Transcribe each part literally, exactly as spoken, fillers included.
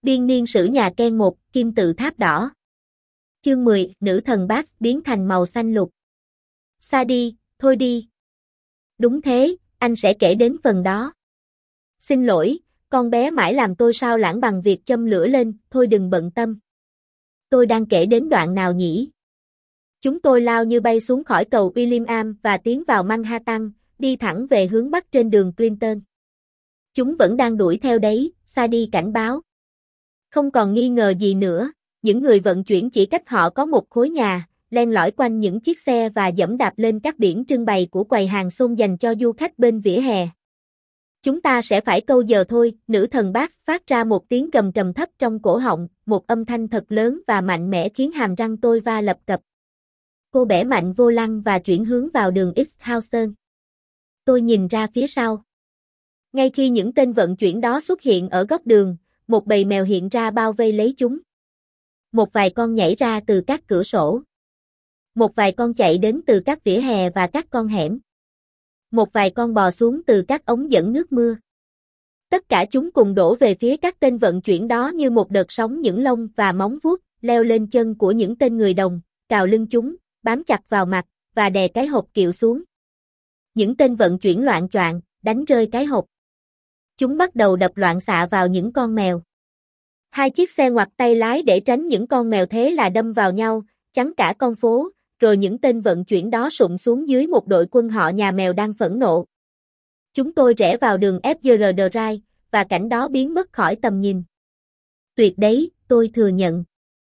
Biên niên sử nhà Ken một, kim tự tháp đỏ. Chương mười, nữ thần Bác biến thành màu xanh lục. Xa đi, thôi đi. Đúng thế, anh sẽ kể đến phần đó. Xin lỗi, con bé mãi làm tôi sao lãng bằng việc châm lửa lên, thôi đừng bận tâm. Tôi đang kể đến đoạn nào nhỉ? Chúng tôi lao như bay xuống khỏi cầu William và tiến vào Manhattan, đi thẳng về hướng bắc trên đường Clinton. Chúng vẫn đang đuổi theo đấy, Sadie cảnh báo. Không còn nghi ngờ gì nữa, những người vận chuyển chỉ cách họ có một khối nhà, len lỏi quanh những chiếc xe và dẫm đạp lên các biển trưng bày của quầy hàng xôn dành cho du khách bên vỉa hè. Chúng ta sẽ phải câu giờ thôi, nữ thần Bác phát ra một tiếng gầm trầm thấp trong cổ họng, một âm thanh thật lớn và mạnh mẽ khiến hàm răng tôi va lập cập. Cô bẻ mạnh vô lăng và chuyển hướng vào đường X-Houston. Tôi nhìn ra phía sau. Ngay khi những tên vận chuyển đó xuất hiện ở góc đường, một bầy mèo hiện ra bao vây lấy chúng. Một vài con nhảy ra từ các cửa sổ. Một vài con chạy đến từ các vỉa hè và các con hẻm. Một vài con bò xuống từ các ống dẫn nước mưa. Tất cả chúng cùng đổ về phía các tên vận chuyển đó như một đợt sóng những lông và móng vuốt, leo lên chân của những tên người đồng, cào lưng chúng, bám chặt vào mặt, và đè cái hộp kiệu xuống. Những tên vận chuyển loạng choạng, đánh rơi cái hộp. Chúng bắt đầu đập loạn xạ vào những con mèo. Hai chiếc xe ngoặt tay lái để tránh những con mèo thế là đâm vào nhau, chắn cả con phố, rồi những tên vận chuyển đó sụm xuống dưới một đội quân họ nhà mèo đang phẫn nộ. Chúng tôi rẽ vào đường ép giê rờ Drive, và cảnh đó biến mất khỏi tầm nhìn. Tuyệt đấy, tôi thừa nhận.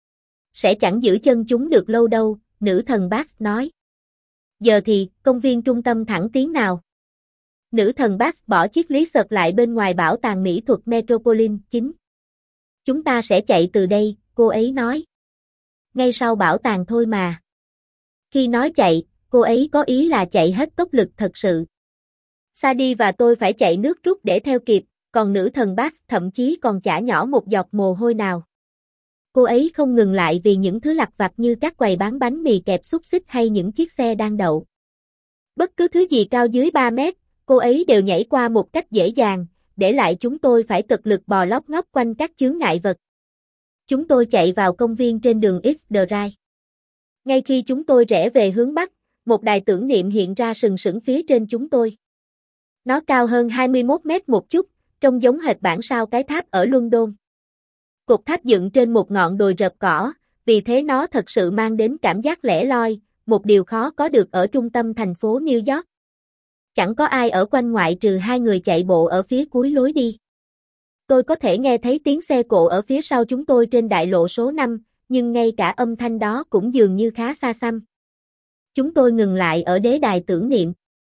Sẽ chẳng giữ chân chúng được lâu đâu, nữ thần Bác nói. Giờ thì, công viên trung tâm thẳng tiến nào. Nữ thần Bác bỏ chiếc lý sợt lại bên ngoài bảo tàng mỹ thuật Metropolitan chín. Chúng ta sẽ chạy từ đây, cô ấy nói. Ngay sau bảo tàng thôi mà. Khi nói chạy, cô ấy có ý là chạy hết tốc lực thật sự. Sadie và tôi phải chạy nước rút để theo kịp, còn nữ thần Bác thậm chí còn chả nhỏ một giọt mồ hôi nào. Cô ấy không ngừng lại vì những thứ lặt vặt như các quầy bán bánh mì kẹp xúc xích hay những chiếc xe đang đậu. Bất cứ thứ gì cao dưới ba mét, cô ấy đều nhảy qua một cách dễ dàng, để lại chúng tôi phải cực lực bò lóc ngóc quanh các chướng ngại vật. Chúng tôi chạy vào công viên trên đường X Drive. Ngay khi chúng tôi rẽ về hướng Bắc, một đài tưởng niệm hiện ra sừng sững phía trên chúng tôi. Nó cao hơn hai mươi mốt mét một chút, trông giống hệt bản sao cái tháp ở London. Cột tháp dựng trên một ngọn đồi rợp cỏ, vì thế nó thật sự mang đến cảm giác lẻ loi, một điều khó có được ở trung tâm thành phố New York. Chẳng có ai ở quanh ngoại trừ hai người chạy bộ ở phía cuối lối đi. Tôi có thể nghe thấy tiếng xe cộ ở phía sau chúng tôi trên đại lộ số năm, nhưng ngay cả âm thanh đó cũng dường như khá xa xăm. Chúng tôi ngừng lại ở đế đài tưởng niệm.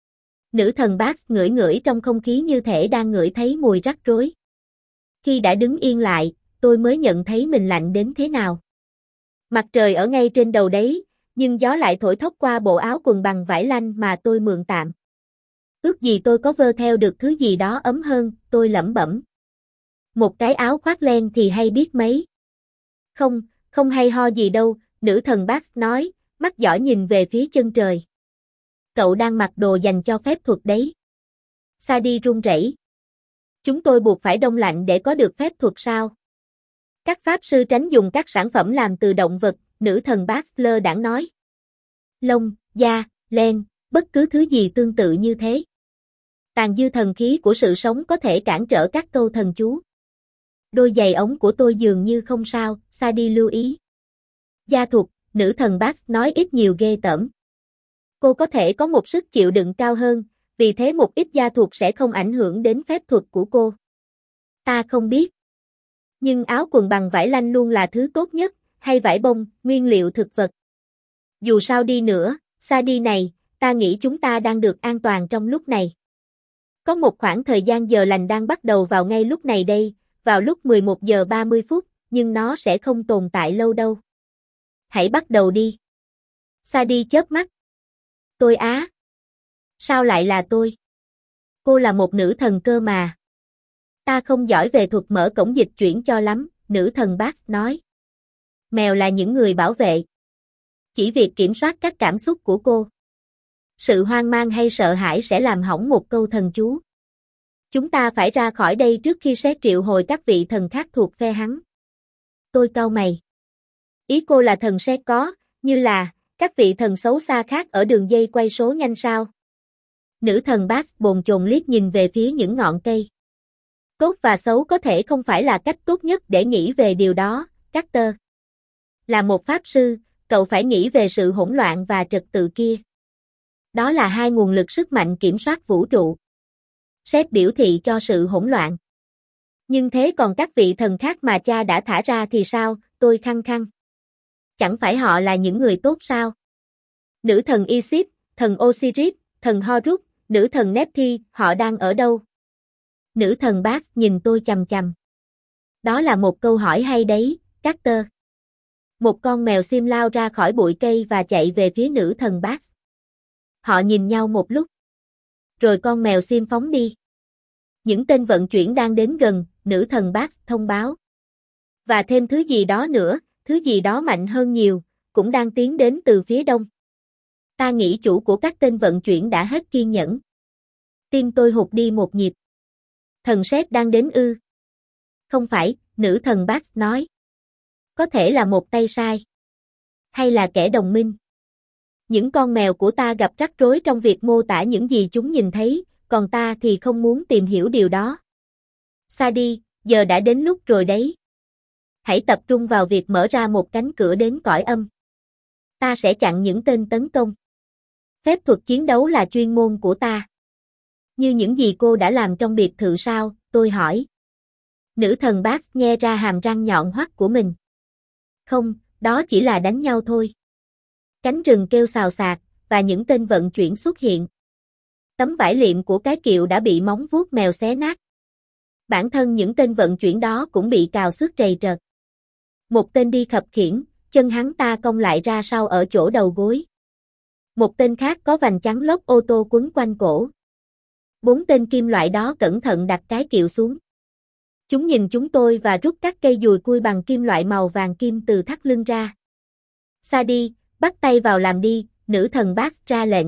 Nữ thần Bác ngửi ngửi trong không khí như thể đang ngửi thấy mùi rắc rối. Khi đã đứng yên lại, tôi mới nhận thấy mình lạnh đến thế nào. Mặt trời ở ngay trên đầu đấy, nhưng gió lại thổi thốc qua bộ áo quần bằng vải lanh mà tôi mượn tạm. Ước gì tôi có vơ theo được thứ gì đó ấm hơn, tôi lẩm bẩm. Một cái áo khoác len thì hay biết mấy. Không, không hay ho gì đâu, nữ thần Bác nói, mắt dõi nhìn về phía chân trời. Cậu đang mặc đồ dành cho phép thuật đấy. Sadie run rẩy. Chúng tôi buộc phải đông lạnh để có được phép thuật sao? Các pháp sư tránh dùng các sản phẩm làm từ động vật, nữ thần Bác lơ đãng nói. Lông, da, len, bất cứ thứ gì tương tự như thế. Tàn dư thần khí của sự sống có thể cản trở các câu thần chú. Đôi giày ống của tôi dường như không sao, Sadie lưu ý. Da thuật, nữ thần Bác nói ít nhiều ghê tởm. Cô có thể có một sức chịu đựng cao hơn, vì thế một ít da thuật sẽ không ảnh hưởng đến phép thuật của cô. Ta không biết. Nhưng áo quần bằng vải lanh luôn là thứ tốt nhất, hay vải bông, nguyên liệu thực vật. Dù sao đi nữa, Sadie này, ta nghĩ chúng ta đang được an toàn trong lúc này. Có một khoảng thời gian giờ lành đang bắt đầu vào ngay lúc này đây, vào lúc mười một giờ ba mươi phút, nhưng nó sẽ không tồn tại lâu đâu. Hãy bắt đầu đi. Sadie chớp mắt. Tôi á. Sao lại là tôi? Cô là một nữ thần cơ mà. Ta không giỏi về thuật mở cổng dịch chuyển cho lắm, nữ thần Bác nói. Mèo là những người bảo vệ. Chỉ việc kiểm soát các cảm xúc của cô. Sự hoang mang hay sợ hãi sẽ làm hỏng một câu thần chú. Chúng ta phải ra khỏi đây trước khi sẽ triệu hồi các vị thần khác thuộc phe hắn. Tôi cau mày. Ý cô là thần sẽ có, như là, các vị thần xấu xa khác ở đường dây quay số nhanh sao? Nữ thần Bass bồn chồn liếc nhìn về phía những ngọn cây. Tốt và xấu có thể không phải là cách tốt nhất để nghĩ về điều đó, Carter. Là một pháp sư, cậu phải nghĩ về sự hỗn loạn và trật tự kia. Đó là hai nguồn lực sức mạnh kiểm soát vũ trụ. Seth biểu thị cho sự hỗn loạn. Nhưng thế còn các vị thần khác mà cha đã thả ra thì sao, tôi khăng khăng. Chẳng phải họ là những người tốt sao? Nữ thần Isis, thần Osiris, thần Horus, nữ thần Nephthys, họ đang ở đâu? Nữ thần Bass nhìn tôi chằm chằm. Đó là một câu hỏi hay đấy, Carter. Một con mèo xiêm lao ra khỏi bụi cây và chạy về phía nữ thần Bass. Họ nhìn nhau một lúc. Rồi con mèo xiêm phóng đi. Những tên vận chuyển đang đến gần, nữ thần Bass thông báo. Và thêm thứ gì đó nữa, thứ gì đó mạnh hơn nhiều, cũng đang tiến đến từ phía đông. Ta nghĩ chủ của các tên vận chuyển đã hết kiên nhẫn. Tim tôi hụt đi một nhịp. Thần Seth đang đến ư? Không phải, nữ thần Bass nói. Có thể là một tay sai. Hay là kẻ đồng minh. Những con mèo của ta gặp rắc rối trong việc mô tả những gì chúng nhìn thấy, còn ta thì không muốn tìm hiểu điều đó. Sadie, giờ đã đến lúc rồi đấy. Hãy tập trung vào việc mở ra một cánh cửa đến cõi âm. Ta sẽ chặn những tên tấn công. Phép thuật chiến đấu là chuyên môn của ta. Như những gì cô đã làm trong biệt thự sao, tôi hỏi. Nữ thần Bass nhe ra hàm răng nhọn hoắt của mình. Không, đó chỉ là đánh nhau thôi. Cánh rừng kêu xào xạc, và những tên vận chuyển xuất hiện. Tấm vải liệm của cái kiệu đã bị móng vuốt mèo xé nát. Bản thân những tên vận chuyển đó cũng bị cào xước rầy rợt. Một tên đi khập khiễng, chân hắn ta cong lại ra sau ở chỗ đầu gối. Một tên khác có vành trắng lốp ô tô quấn quanh cổ. Bốn tên kim loại đó cẩn thận đặt cái kiệu xuống. Chúng nhìn chúng tôi và rút các cây dùi cui bằng kim loại màu vàng kim từ thắt lưng ra. Sadie, bắt tay vào làm đi, nữ thần Bass ra lệnh.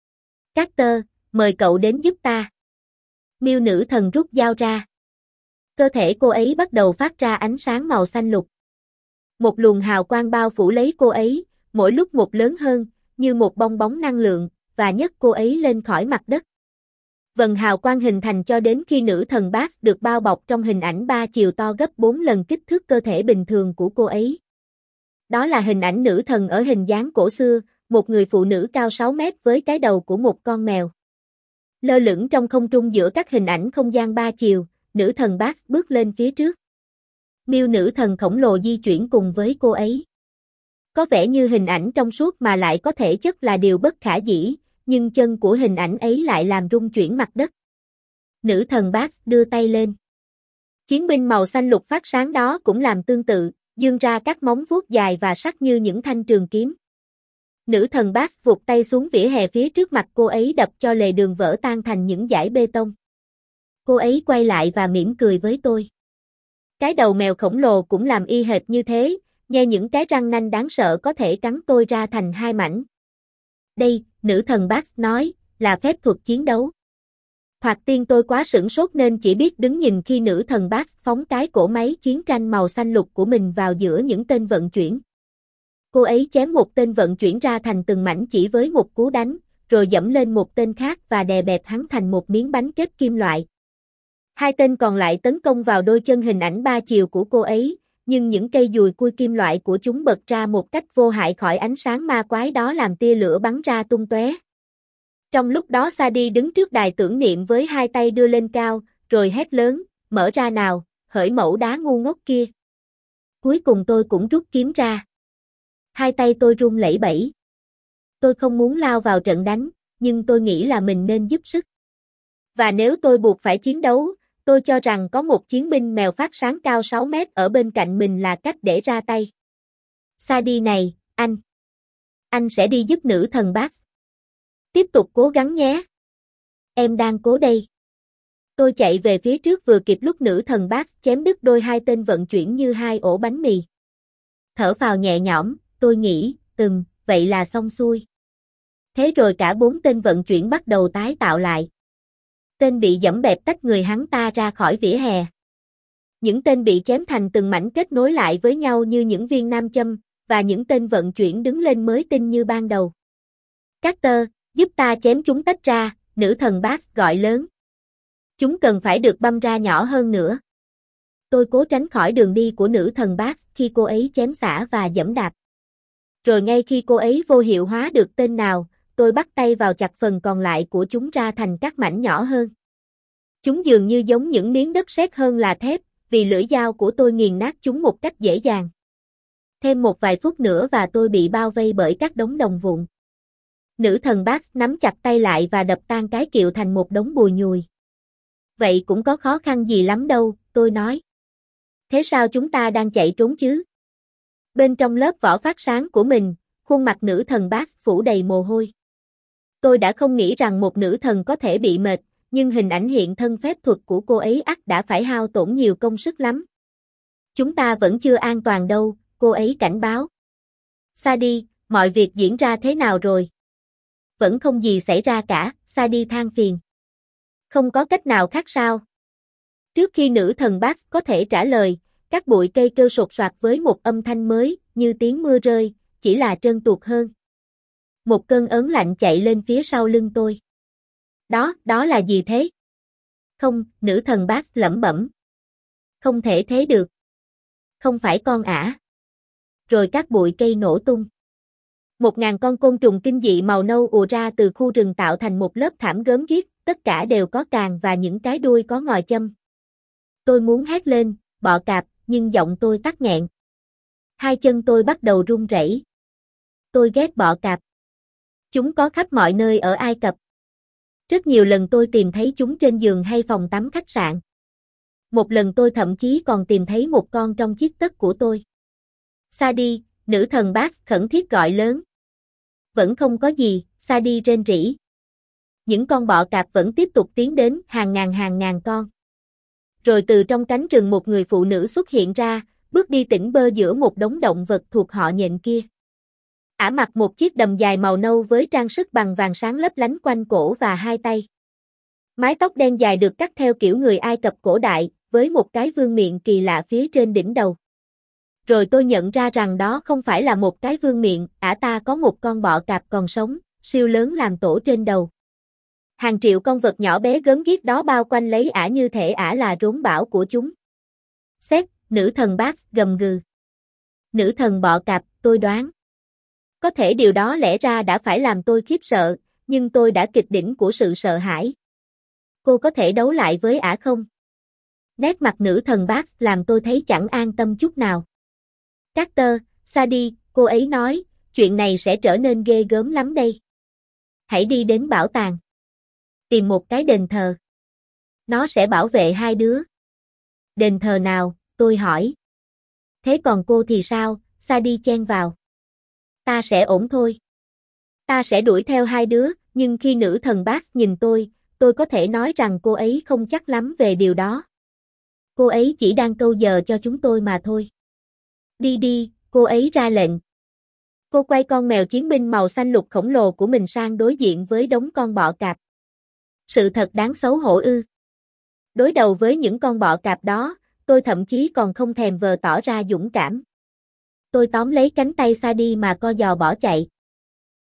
Carter, mời cậu đến giúp ta. Miêu nữ thần rút dao ra. Cơ thể cô ấy bắt đầu phát ra ánh sáng màu xanh lục. Một luồng hào quang bao phủ lấy cô ấy, mỗi lúc một lớn hơn, như một bong bóng năng lượng, và nhấc cô ấy lên khỏi mặt đất. Vầng hào quang hình thành cho đến khi nữ thần Bass được bao bọc trong hình ảnh ba chiều to gấp bốn lần kích thước cơ thể bình thường của cô ấy. Đó là hình ảnh nữ thần ở hình dáng cổ xưa, một người phụ nữ cao sáu mét với cái đầu của một con mèo. Lơ lửng trong không trung giữa các hình ảnh không gian ba chiều, nữ thần Bass bước lên phía trước. Miêu nữ thần khổng lồ di chuyển cùng với cô ấy. Có vẻ như hình ảnh trong suốt mà lại có thể chất là điều bất khả dĩ, nhưng chân của hình ảnh ấy lại làm rung chuyển mặt đất. Nữ thần Bass đưa tay lên. Chiến binh màu xanh lục phát sáng đó cũng làm tương tự, dương ra các móng vuốt dài và sắc như những thanh trường kiếm. Nữ thần Bass vụt tay xuống vỉa hè phía trước mặt cô ấy đập cho lề đường vỡ tan thành những dải bê tông. Cô ấy quay lại và mỉm cười với tôi. Cái đầu mèo khổng lồ cũng làm y hệt như thế, nghe những cái răng nanh đáng sợ có thể cắn tôi ra thành hai mảnh. Đây, nữ thần Bass nói, là phép thuật chiến đấu. Thoạt tiên tôi quá sửng sốt nên chỉ biết đứng nhìn khi nữ thần Bass phóng cái cỗ máy chiến tranh màu xanh lục của mình vào giữa những tên vận chuyển. Cô ấy chém một tên vận chuyển ra thành từng mảnh chỉ với một cú đánh, rồi dẫm lên một tên khác và đè bẹp hắn thành một miếng bánh kết kim loại. Hai tên còn lại tấn công vào đôi chân hình ảnh ba chiều của cô ấy, nhưng những cây dùi cui kim loại của chúng bật ra một cách vô hại khỏi ánh sáng ma quái đó làm tia lửa bắn ra tung tóe. Trong lúc đó Sadie đứng trước đài tưởng niệm với hai tay đưa lên cao, rồi hét lớn, mở ra nào, hỡi mẫu đá ngu ngốc kia. Cuối cùng tôi cũng rút kiếm ra. Hai tay tôi run lẩy bẩy. Tôi không muốn lao vào trận đánh, nhưng tôi nghĩ là mình nên giúp sức. Và nếu tôi buộc phải chiến đấu, tôi cho rằng có một chiến binh mèo phát sáng cao sáu mét ở bên cạnh mình là cách để ra tay. Sadie này, anh. Anh sẽ đi giúp nữ thần Bass. Tiếp tục cố gắng nhé. Em đang cố đây. Tôi chạy về phía trước vừa kịp lúc nữ thần Bass chém đứt đôi hai tên vận chuyển như hai ổ bánh mì. Thở phào nhẹ nhõm, tôi nghĩ, ừm, vậy là xong xuôi. Thế rồi cả bốn tên vận chuyển bắt đầu tái tạo lại. Tên bị giẫm bẹp tách người hắn ta ra khỏi vỉa hè. Những tên bị chém thành từng mảnh kết nối lại với nhau như những viên nam châm, và những tên vận chuyển đứng lên mới tinh như ban đầu. Carter, giúp ta chém chúng tách ra, nữ thần Bass gọi lớn. Chúng cần phải được băm ra nhỏ hơn nữa. Tôi cố tránh khỏi đường đi của nữ thần Bass khi cô ấy chém xả và giẫm đạp. Rồi ngay khi cô ấy vô hiệu hóa được tên nào, tôi bắt tay vào chặt phần còn lại của chúng ra thành các mảnh nhỏ hơn. Chúng dường như giống những miếng đất sét hơn là thép, vì lưỡi dao của tôi nghiền nát chúng một cách dễ dàng. Thêm một vài phút nữa và tôi bị bao vây bởi các đống đồng vụn. Nữ thần Bass nắm chặt tay lại và đập tan cái kiệu thành một đống bùi nhùi. Vậy cũng có khó khăn gì lắm đâu, tôi nói. Thế sao chúng ta đang chạy trốn chứ? Bên trong lớp vỏ phát sáng của mình, khuôn mặt nữ thần Bass phủ đầy mồ hôi. Tôi đã không nghĩ rằng một nữ thần có thể bị mệt, nhưng hình ảnh hiện thân phép thuật của cô ấy ắt đã phải hao tổn nhiều công sức lắm. Chúng ta vẫn chưa an toàn đâu, cô ấy cảnh báo. Sadie, mọi việc diễn ra thế nào rồi? Vẫn không gì xảy ra cả, Sadie than phiền. Không có cách nào khác sao? Trước khi nữ thần Bass có thể trả lời, các bụi cây kêu sột soạt với một âm thanh mới, như tiếng mưa rơi, chỉ là trơn tuột hơn. Một cơn ớn lạnh chạy lên phía sau lưng tôi. Đó, đó là gì thế? Không, nữ thần Bass lẩm bẩm. Không thể thế được. Không phải con ả. Rồi các bụi cây nổ tung. Một ngàn con côn trùng kinh dị màu nâu ùa ra từ khu rừng tạo thành một lớp thảm gớm ghiếc, tất cả đều có càng và những cái đuôi có ngòi châm. Tôi muốn hét lên, bọ cạp, nhưng giọng tôi tắc nghẹn. Hai chân tôi bắt đầu run rẩy. Tôi ghét bọ cạp. Chúng có khắp mọi nơi ở Ai Cập. Rất nhiều lần tôi tìm thấy chúng trên giường hay phòng tắm khách sạn. Một lần tôi thậm chí còn tìm thấy một con trong chiếc tất của tôi. Sadie, nữ thần Bass khẩn thiết gọi lớn. Vẫn không có gì, Sadie rên rỉ. Những con bọ cạp vẫn tiếp tục tiến đến, hàng ngàn hàng ngàn con. Rồi từ trong cánh rừng một người phụ nữ xuất hiện ra, bước đi tỉnh bơ giữa một đống động vật thuộc họ nhện kia. Ả mặc một chiếc đầm dài màu nâu với trang sức bằng vàng sáng lấp lánh quanh cổ và hai tay. Mái tóc đen dài được cắt theo kiểu người Ai Cập cổ đại, với một cái vương miện kỳ lạ phía trên đỉnh đầu. Rồi tôi nhận ra rằng đó không phải là một cái vương miện, ả ta có một con bọ cạp còn sống, siêu lớn làm tổ trên đầu. Hàng triệu con vật nhỏ bé gớm ghiếc đó bao quanh lấy ả như thể ả là rốn bão của chúng. Xét, nữ thần Bass gầm gừ. Nữ thần bọ cạp, tôi đoán. Có thể điều đó lẽ ra đã phải làm tôi khiếp sợ, nhưng tôi đã kịch đỉnh của sự sợ hãi. Cô có thể đấu lại với ả không? Nét mặt nữ thần Bass làm tôi thấy chẳng an tâm chút nào. Carter, Sadie, cô ấy nói, chuyện này sẽ trở nên ghê gớm lắm đây. Hãy đi đến bảo tàng. Tìm một cái đền thờ. Nó sẽ bảo vệ hai đứa. Đền thờ nào, tôi hỏi. Thế còn cô thì sao, Sadie chen vào. Ta sẽ ổn thôi. Ta sẽ đuổi theo hai đứa, nhưng khi nữ thần Bass nhìn tôi, tôi có thể nói rằng cô ấy không chắc lắm về điều đó. Cô ấy chỉ đang câu giờ cho chúng tôi mà thôi. Đi đi, cô ấy ra lệnh. Cô quay con mèo chiến binh màu xanh lục khổng lồ của mình sang đối diện với đống con bọ cạp. Sự thật đáng xấu hổ ư. Đối đầu với những con bọ cạp đó, tôi thậm chí còn không thèm vờ tỏ ra dũng cảm. Tôi tóm lấy cánh tay Sadie mà co giò bỏ chạy.